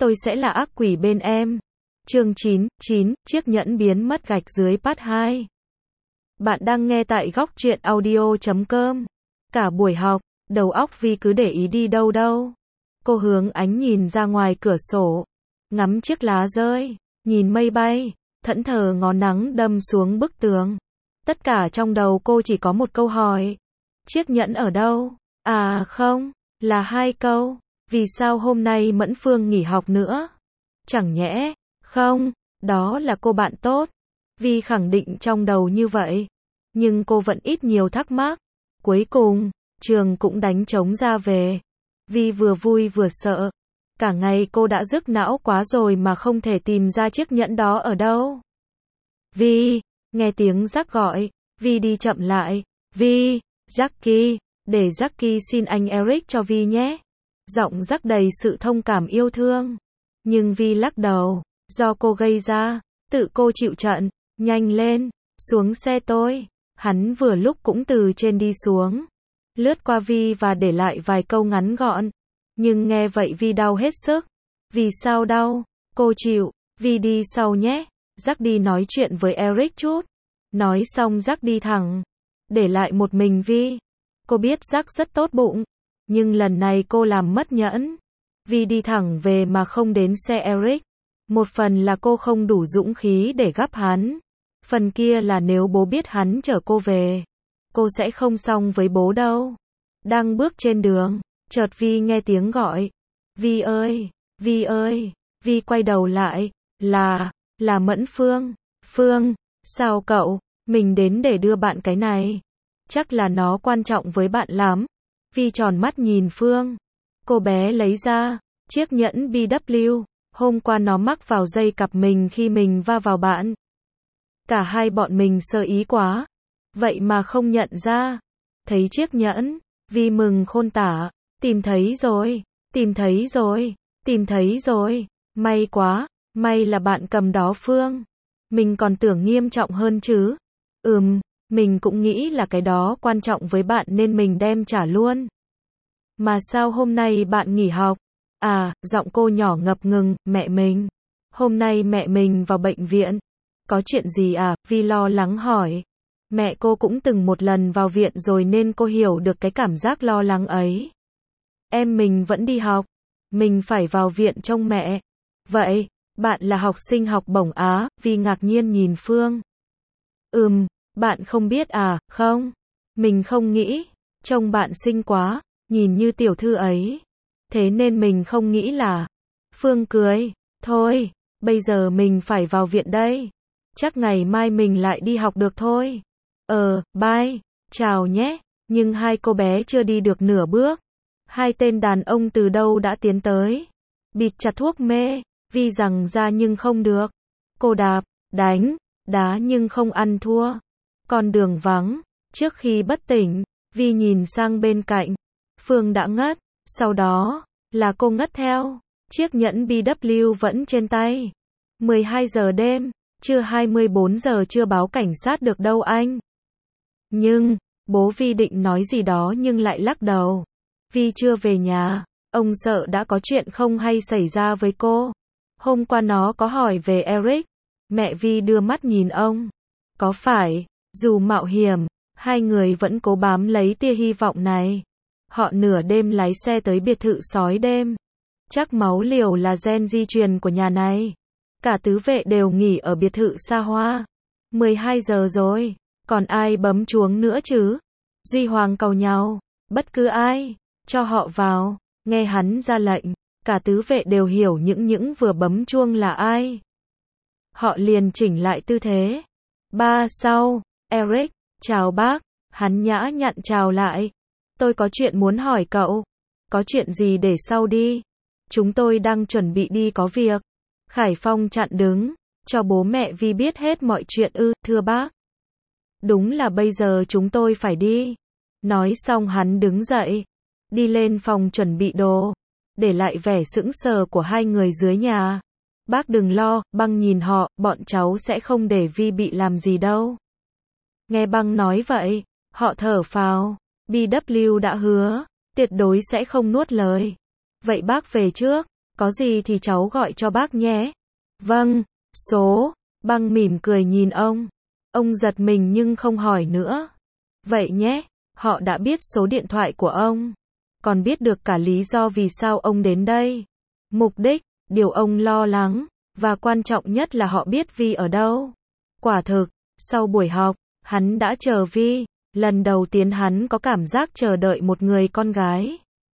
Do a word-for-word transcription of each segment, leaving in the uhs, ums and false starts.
tôi sẽ là ác quỷ bên em. Chương chín, chín, chiếc nhẫn biến mất gạch dưới part hai. Bạn đang nghe tại góc truyện audio chấm com. Cả buổi học, đầu óc Vi cứ để ý đi đâu đâu. Cô hướng ánh nhìn ra ngoài cửa sổ, ngắm chiếc lá rơi, nhìn mây bay, thẫn thờ ngó nắng đâm xuống bức tường. Tất cả trong đầu cô chỉ có một câu hỏi. Chiếc nhẫn ở đâu? À không, là hai câu. Vì sao hôm nay Mẫn Phương nghỉ học nữa? Chẳng nhẽ, không, đó là cô bạn tốt. Vi khẳng định trong đầu như vậy. Nhưng cô vẫn ít nhiều thắc mắc. Cuối cùng, trường cũng đánh trống ra về. Vi vừa vui vừa sợ. Cả ngày cô đã rức não quá rồi mà không thể tìm ra chiếc nhẫn đó ở đâu. Vi, nghe tiếng Jack gọi. Vi đi chậm lại. Vi, Jackie, để Jackie xin anh Eric cho Vi nhé. Giọng Jack đầy sự thông cảm yêu thương. Nhưng Vi lắc đầu. Do cô gây ra, tự cô chịu trận. Nhanh lên, xuống xe tôi. Hắn vừa lúc cũng từ trên đi xuống. Lướt qua Vi và để lại vài câu ngắn gọn. Nhưng nghe vậy Vi đau hết sức. Vì sao đau? Cô chịu. Vi đi sau nhé. Jack đi nói chuyện với Eric chút. Nói xong Jack đi thẳng. Để lại một mình Vi. Cô biết Jack rất tốt bụng. Nhưng lần này cô làm mất nhẫn. Vi đi thẳng về mà không đến xe Eric. Một phần là cô không đủ dũng khí để gắp hắn. Phần kia là nếu bố biết hắn chở cô về, cô sẽ không xong với bố đâu. Đang bước trên đường, chợt Vi nghe tiếng gọi. Vi ơi, Vi ơi, Vi quay đầu lại. Là, là Mẫn Phương. Phương, sao cậu? Mình đến để đưa bạn cái này. Chắc là nó quan trọng với bạn lắm. Vi tròn mắt nhìn Phương. Cô bé lấy ra chiếc nhẫn bê vê. Hôm qua nó mắc vào dây cặp mình khi mình va vào bạn. Cả hai bọn mình sơ ý quá. Vậy mà không nhận ra. Thấy chiếc nhẫn, Vi mừng khôn tả. Tìm thấy rồi, tìm thấy rồi, tìm thấy rồi. May quá, may là bạn cầm đó Phương. Mình còn tưởng nghiêm trọng hơn chứ. Ừm, mình cũng nghĩ là cái đó quan trọng với bạn nên mình đem trả luôn. Mà sao hôm nay bạn nghỉ học? À, giọng cô nhỏ ngập ngừng, mẹ mình. Hôm nay mẹ mình vào bệnh viện. Có chuyện gì à? Vi lo lắng hỏi. Mẹ cô cũng từng một lần vào viện rồi nên cô hiểu được cái cảm giác lo lắng ấy. Em mình vẫn đi học. Mình phải vào viện trông mẹ. Vậy, bạn là học sinh học bổng Á? Vi ngạc nhiên nhìn Phương. Ừm, bạn không biết à? Không. Mình không nghĩ. Trông bạn xinh quá, nhìn như tiểu thư ấy. Thế nên mình không nghĩ là. Phương cười. Thôi, bây giờ mình phải vào viện đây. Chắc ngày mai mình lại đi học được thôi. Ờ, bye, chào nhé. Nhưng hai cô bé chưa đi được nửa bước. Hai tên đàn ông từ đâu đã tiến tới. Bịt chặt thuốc mê. Vi rằng ra nhưng không được. Cô đạp, đánh, đá nhưng không ăn thua. Con đường vắng. Trước khi bất tỉnh, Vi nhìn sang bên cạnh. Phương đã ngất. Sau đó, là cô ngất theo. Chiếc nhẫn bê vê vẫn trên tay. mười hai giờ đêm. Chưa hai mươi bốn giờ chưa báo cảnh sát được đâu anh. Nhưng, bố Vi định nói gì đó nhưng lại lắc đầu. Vi chưa về nhà. Ông sợ đã có chuyện không hay xảy ra với cô. Hôm qua nó có hỏi về Eric. Mẹ Vi đưa mắt nhìn ông. Có phải, dù mạo hiểm, hai người vẫn cố bám lấy tia hy vọng này. Họ nửa đêm lái xe tới biệt thự sói đêm. Chắc máu liều là gen di truyền của nhà này. Cả tứ vệ đều nghỉ ở biệt thự xa hoa. mười hai giờ rồi, còn ai bấm chuông nữa chứ? Duy Hoàng cầu nhau, bất cứ ai, cho họ vào. Nghe hắn ra lệnh, cả tứ vệ đều hiểu những những vừa bấm chuông là ai. Họ liền chỉnh lại tư thế. Ba sau, Eric, chào bác. Hắn nhã nhặn chào lại. Tôi có chuyện muốn hỏi cậu. Có chuyện gì để sau đi. Chúng tôi đang chuẩn bị đi có việc. Khải Phong chặn đứng. Cho bố mẹ Vi biết hết mọi chuyện ư, thưa bác. Đúng là bây giờ chúng tôi phải đi. Nói xong hắn đứng dậy. Đi lên phòng chuẩn bị đồ. Để lại vẻ sững sờ của hai người dưới nhà. Bác đừng lo, Băng nhìn họ, bọn cháu sẽ không để Vi bị làm gì đâu. Nghe Băng nói vậy, họ thở phào. bê vê đã hứa, tuyệt đối sẽ không nuốt lời. Vậy bác về trước. Có gì thì cháu gọi cho bác nhé. Vâng, số. Băng mỉm cười nhìn ông. Ông giật mình nhưng không hỏi nữa. Vậy nhé, họ đã biết số điện thoại của ông. Còn biết được cả lý do vì sao ông đến đây. Mục đích, điều ông lo lắng. Và quan trọng nhất là họ biết Vi ở đâu. Quả thực, sau buổi học, hắn đã chờ Vi. Lần đầu tiên hắn có cảm giác chờ đợi một người con gái.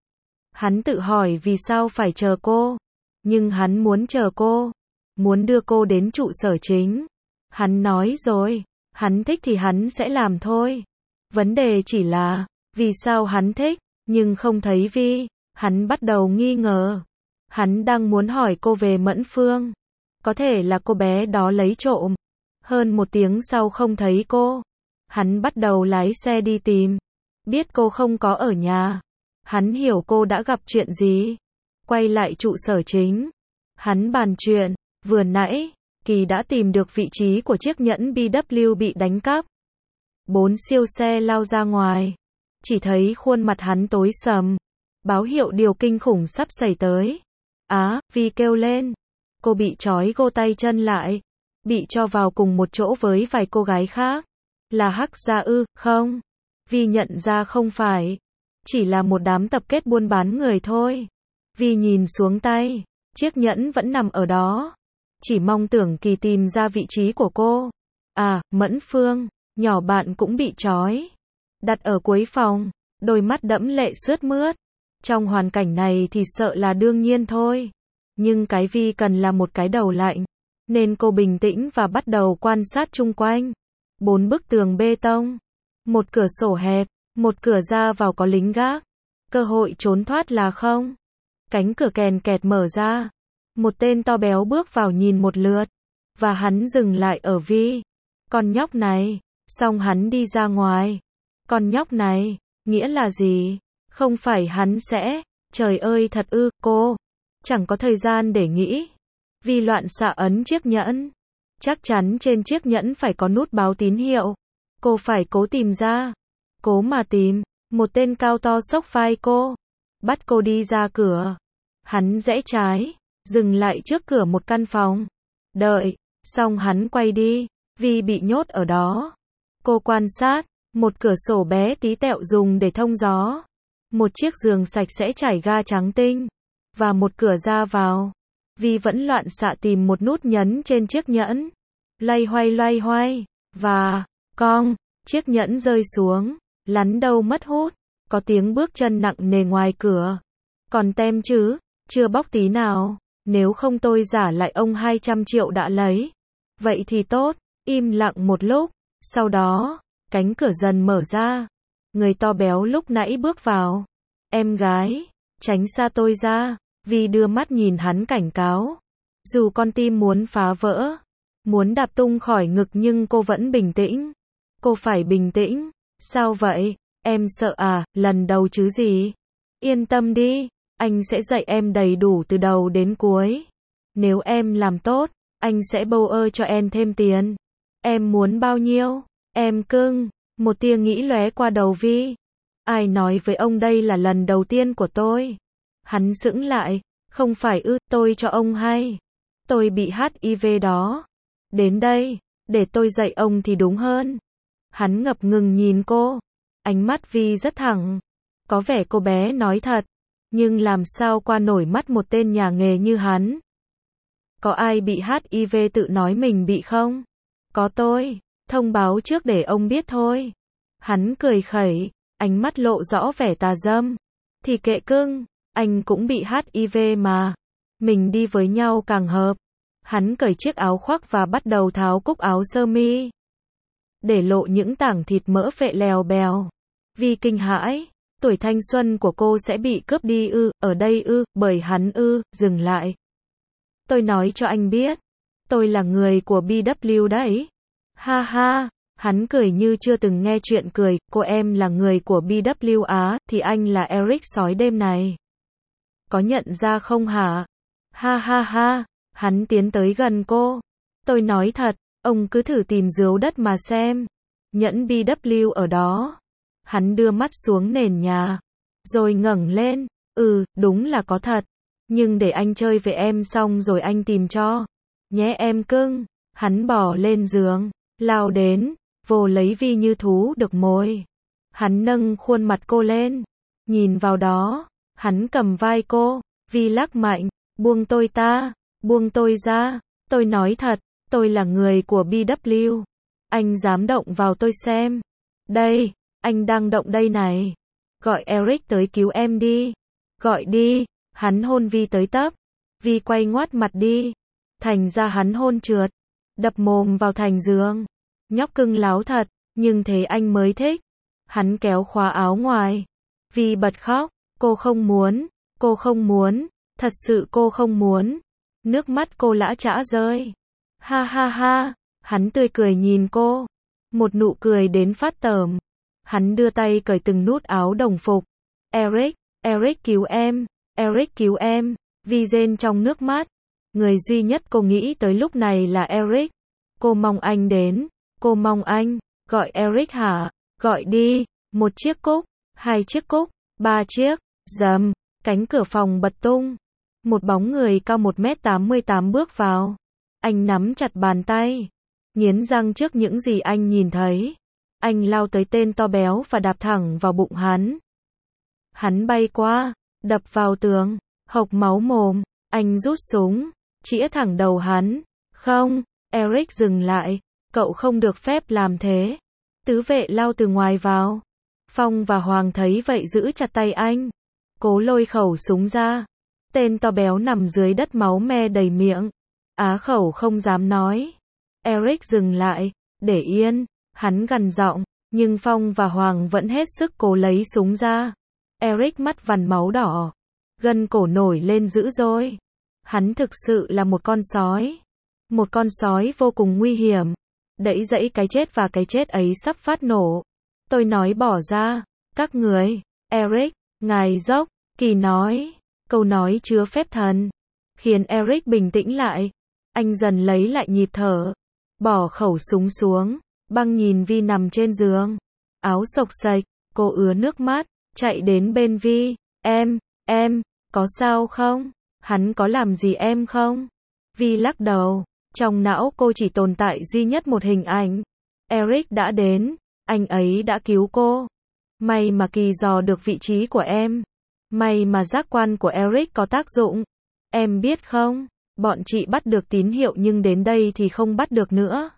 Hắn tự hỏi vì sao phải chờ cô. Nhưng hắn muốn chờ cô. Muốn đưa cô đến trụ sở chính. Hắn nói rồi, hắn thích thì hắn sẽ làm thôi. Vấn đề chỉ là, vì sao hắn thích, nhưng không thấy Vi. Hắn bắt đầu nghi ngờ. Hắn đang muốn hỏi cô về Mẫn Phương. Có thể là cô bé đó lấy trộm. Hơn một tiếng sau không thấy cô. Hắn bắt đầu lái xe đi tìm. Biết cô không có ở nhà. Hắn hiểu cô đã gặp chuyện gì. Quay lại trụ sở chính. Hắn bàn chuyện. Vừa nãy, Kỳ đã tìm được vị trí của chiếc nhẫn bê vê bị đánh cắp. Bốn siêu xe lao ra ngoài. Chỉ thấy khuôn mặt hắn tối sầm. Báo hiệu điều kinh khủng sắp xảy tới. Á, Vi kêu lên. Cô bị trói gô tay chân lại. Bị cho vào cùng một chỗ với vài cô gái khác. Là Hắc Gia ư, không? Vi nhận ra không phải. Chỉ là một đám tập kết buôn bán người thôi. Vi nhìn xuống tay. Chiếc nhẫn vẫn nằm ở đó. Chỉ mong tưởng Kỳ tìm ra vị trí của cô. À, Mẫn Phương, nhỏ bạn cũng bị trói. Đặt ở cuối phòng, đôi mắt đẫm lệ sướt mướt. Trong hoàn cảnh này thì sợ là đương nhiên thôi. Nhưng cái Vi cần là một cái đầu lạnh. Nên cô bình tĩnh và bắt đầu quan sát chung quanh. Bốn bức tường bê tông. Một cửa sổ hẹp. Một cửa ra vào có lính gác. Cơ hội trốn thoát là không. Cánh cửa kèn kẹt mở ra. Một tên to béo bước vào nhìn một lượt. Và hắn dừng lại ở Vi. Con nhóc này. Xong hắn đi ra ngoài. Con nhóc này. Nghĩa là gì? Không phải hắn sẽ. Trời ơi thật ư, cô. Chẳng có thời gian để nghĩ. Vi loạn xạ ấn chiếc nhẫn. Chắc chắn trên chiếc nhẫn phải có nút báo tín hiệu. Cô phải cố tìm ra. Cố mà tìm. Một tên cao to xốc vai cô. Bắt cô đi ra cửa. Hắn rẽ trái. Dừng lại trước cửa một căn phòng. Đợi. Xong hắn quay đi. Vi bị nhốt ở đó. Cô quan sát. Một cửa sổ bé tí tẹo dùng để thông gió. Một chiếc giường sạch sẽ trải ga trắng tinh. Và một cửa ra vào. Vi vẫn loạn xạ tìm một nút nhấn trên chiếc nhẫn. Loay hoay loay hoay. Và, cong, chiếc nhẫn rơi xuống. Lắn đâu mất hút. Có tiếng bước chân nặng nề ngoài cửa. Còn tem chứ? Chưa bóc tí nào. Nếu không tôi giả lại ông hai trăm triệu đã lấy. Vậy thì tốt. Im lặng một lúc. Sau đó, cánh cửa dần mở ra. Người to béo lúc nãy bước vào. Em gái, tránh xa tôi ra. Vi đưa mắt nhìn hắn cảnh cáo. Dù con tim muốn phá vỡ. Muốn đạp tung khỏi ngực nhưng cô vẫn bình tĩnh. Cô phải bình tĩnh. Sao vậy? Em sợ à, lần đầu chứ gì? Yên tâm đi. Anh sẽ dạy em đầy đủ từ đầu đến cuối. Nếu em làm tốt, anh sẽ bầu ơ cho em thêm tiền. Em muốn bao nhiêu? Em cưng. Một tia nghĩ lóe qua đầu Vi. Ai nói với ông đây là lần đầu tiên của tôi? Hắn sững lại. Không phải ư, tôi cho ông hay. Tôi bị hát i vê đó. Đến đây, để tôi dạy ông thì đúng hơn. Hắn ngập ngừng nhìn cô. Ánh mắt Vi rất thẳng. Có vẻ cô bé nói thật. Nhưng làm sao qua nổi mắt một tên nhà nghề như hắn? Có ai bị hát i vê tự nói mình bị không? Có tôi. Thông báo trước để ông biết thôi. Hắn cười khẩy. Ánh mắt lộ rõ vẻ tà dâm. Thì kệ cưng. Anh cũng bị hát i vê mà. Mình đi với nhau càng hợp. Hắn cởi chiếc áo khoác và bắt đầu tháo cúc áo sơ mi. Để lộ những tảng thịt mỡ phệ lèo bèo. Vi kinh hãi. Tuổi thanh xuân của cô sẽ bị cướp đi ư, ở đây ư, bởi hắn ư, dừng lại. Tôi nói cho anh biết. Tôi là người của bê vê đấy. Ha ha. Hắn cười như chưa từng nghe chuyện cười. Cô em là người của bê vê á, thì anh là Eric sói đêm này. Có nhận ra không hả? Ha ha ha. Hắn tiến tới gần cô. Tôi nói thật, ông cứ thử tìm dưới đất mà xem. Nhẫn bê vê ở đó. Hắn đưa mắt xuống nền nhà. Rồi ngẩng lên. Ừ, đúng là có thật. Nhưng để anh chơi với em xong rồi anh tìm cho. Nhé em cưng. Hắn bò lên giường, lao đến, vồ lấy Vi như thú được mồi. Hắn nâng khuôn mặt cô lên, nhìn vào đó, hắn cầm vai cô, Vi lắc mạnh, buông tôi ta, buông tôi ra, tôi nói thật, tôi là người của bê vê. Anh dám động vào tôi xem. Đây, anh đang động đây này. Gọi Eric tới cứu em đi. Gọi đi, hắn hôn Vi tới tấp. Vi quay ngoắt mặt đi. Thành ra hắn hôn trượt, đập mồm vào thành giường. Nhóc cưng láo thật, nhưng thế anh mới thích. Hắn kéo khóa áo ngoài. Vi bật khóc, cô không muốn, cô không muốn, thật sự cô không muốn. Nước mắt cô lã chã rơi. Ha ha ha, hắn tươi cười nhìn cô. Một nụ cười đến phát tởm. Hắn đưa tay cởi từng nút áo đồng phục. Eric, Eric cứu em, Eric cứu em. Vi rên trong nước mắt. Người duy nhất cô nghĩ tới lúc này là Eric. Cô mong anh đến, cô mong anh, gọi Eric hả? Gọi đi, một chiếc cúc, hai chiếc cúc, ba chiếc, dầm, cánh cửa phòng bật tung. Một bóng người cao một mét tám mươi tám bước vào. Anh nắm chặt bàn tay, nghiến răng trước những gì anh nhìn thấy. Anh lao tới tên to béo và đạp thẳng vào bụng hắn. Hắn bay qua, đập vào tường, hộc máu mồm, anh rút súng, chĩa thẳng đầu hắn. Không, Eric dừng lại, cậu không được phép làm thế. Tứ vệ lao từ ngoài vào. Phong và Hoàng thấy vậy giữ chặt tay anh. Cố lôi khẩu súng ra. Tên to béo nằm dưới đất máu me đầy miệng. Á khẩu không dám nói. Eric dừng lại, để yên, hắn gằn giọng, nhưng Phong và Hoàng vẫn hết sức cố lấy súng ra. Eric mắt vằn máu đỏ, gân cổ nổi lên dữ dội. Hắn thực sự là một con sói. Một con sói vô cùng nguy hiểm. Đẩy dẫy cái chết và cái chết ấy sắp phát nổ. Tôi nói bỏ ra, các người. Eric, ngài dốc, Kỳ nói. Câu nói chứa phép thần. Khiến Eric bình tĩnh lại. Anh dần lấy lại nhịp thở. Bỏ khẩu súng xuống. Băng nhìn Vi nằm trên giường. Áo xộc xệch, cô ứa nước mắt. Chạy đến bên Vi. Em, em, có sao không? Hắn có làm gì em không? Vi lắc đầu. Trong não cô chỉ tồn tại duy nhất một hình ảnh. Eric đã đến. Anh ấy đã cứu cô. May mà Kỳ dò được vị trí của em. May mà giác quan của Eric có tác dụng. Em biết không, bọn chị bắt được tín hiệu nhưng đến đây thì không bắt được nữa.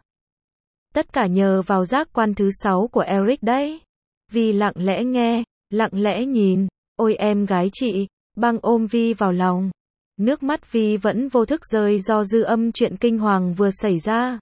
Tất cả nhờ vào giác quan thứ sáu của Eric đấy. Vi lặng lẽ nghe, lặng lẽ nhìn. Ôi em gái chị, Băng ôm Vi vào lòng. Nước mắt Vi vẫn vô thức rơi do dư âm chuyện kinh hoàng vừa xảy ra.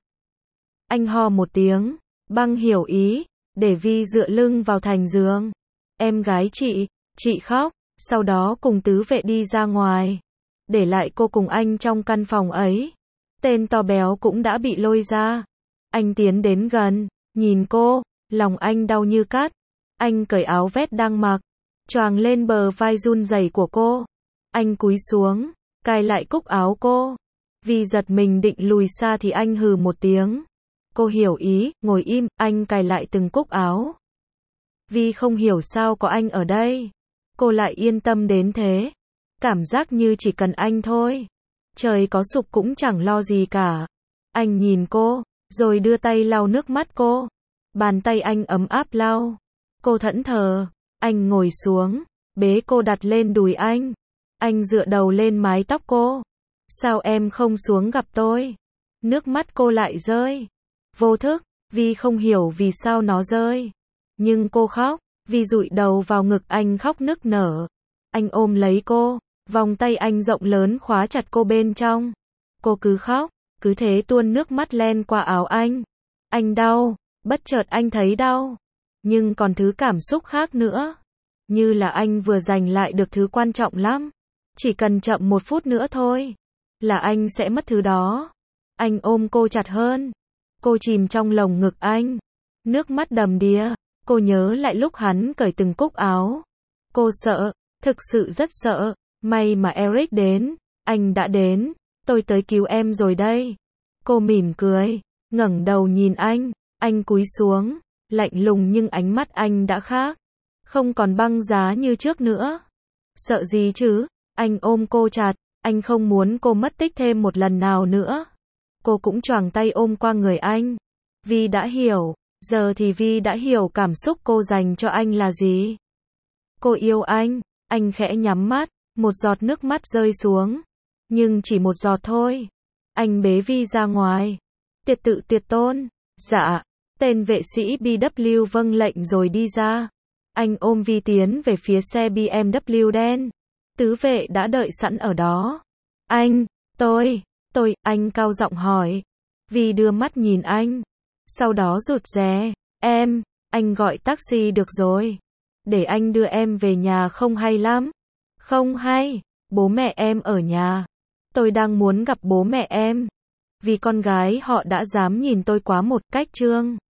Anh ho một tiếng, Băng hiểu ý, để Vi dựa lưng vào thành giường. Em gái chị, chị khóc, sau đó cùng tứ vệ đi ra ngoài. Để lại cô cùng anh trong căn phòng ấy. Tên to béo cũng đã bị lôi ra. Anh tiến đến gần, nhìn cô, lòng anh đau như cắt. Anh cởi áo vest đang mặc, choàng lên bờ vai run rẩy của cô. Anh cúi xuống, cài lại cúc áo cô. Vi giật mình định lùi xa thì anh hừ một tiếng. Cô hiểu ý, ngồi im, anh cài lại từng cúc áo. Vi không hiểu sao có anh ở đây. Cô lại yên tâm đến thế. Cảm giác như chỉ cần anh thôi. Trời có sụp cũng chẳng lo gì cả. Anh nhìn cô, rồi đưa tay lau nước mắt cô. Bàn tay anh ấm áp lau. Cô thẫn thờ. Anh ngồi xuống, bế cô đặt lên đùi anh. Anh dựa đầu lên mái tóc cô. Sao em không xuống gặp tôi? Nước mắt cô lại rơi. Vô thức, Vi không hiểu vì sao nó rơi. Nhưng cô khóc. Vi dụi đầu vào ngực anh khóc nức nở. Anh ôm lấy cô, vòng tay anh rộng lớn khóa chặt cô bên trong. Cô cứ khóc, cứ thế tuôn nước mắt len qua áo anh. Anh đau, bất chợt anh thấy đau. Nhưng còn thứ cảm xúc khác nữa. Như là anh vừa giành lại được thứ quan trọng lắm. Chỉ cần chậm một phút nữa thôi, là anh sẽ mất thứ đó. Anh ôm cô chặt hơn. Cô chìm trong lồng ngực anh. Nước mắt đầm đìa. Cô nhớ lại lúc hắn cởi từng cúc áo. Cô sợ, thực sự rất sợ. May mà Eric đến. Anh đã đến. Tôi tới cứu em rồi đây. Cô mỉm cười, ngẩng đầu nhìn anh. Anh cúi xuống, lạnh lùng nhưng ánh mắt anh đã khác. Không còn băng giá như trước nữa. Sợ gì chứ? Anh ôm cô chặt, anh không muốn cô mất tích thêm một lần nào nữa. Cô cũng choàng tay ôm qua người anh. Vi đã hiểu, giờ thì Vi đã hiểu cảm xúc cô dành cho anh là gì. Cô yêu anh, anh khẽ nhắm mắt, một giọt nước mắt rơi xuống. Nhưng chỉ một giọt thôi. Anh bế Vi ra ngoài. Tiệt tự tiệt tôn. Dạ. Tên vệ sĩ bê vê vâng lệnh rồi đi ra. Anh ôm Vi tiến về phía xe bê em vê đen. Tứ vệ đã đợi sẵn ở đó. Anh, tôi, tôi, anh cao giọng hỏi. Vi đưa mắt nhìn anh. Sau đó rụt rè. Em, anh gọi taxi được rồi. Để anh đưa em về nhà không hay lắm. Không hay, bố mẹ em ở nhà. Tôi đang muốn gặp bố mẹ em. Vì con gái họ đã dám nhìn tôi quá một cách Trương.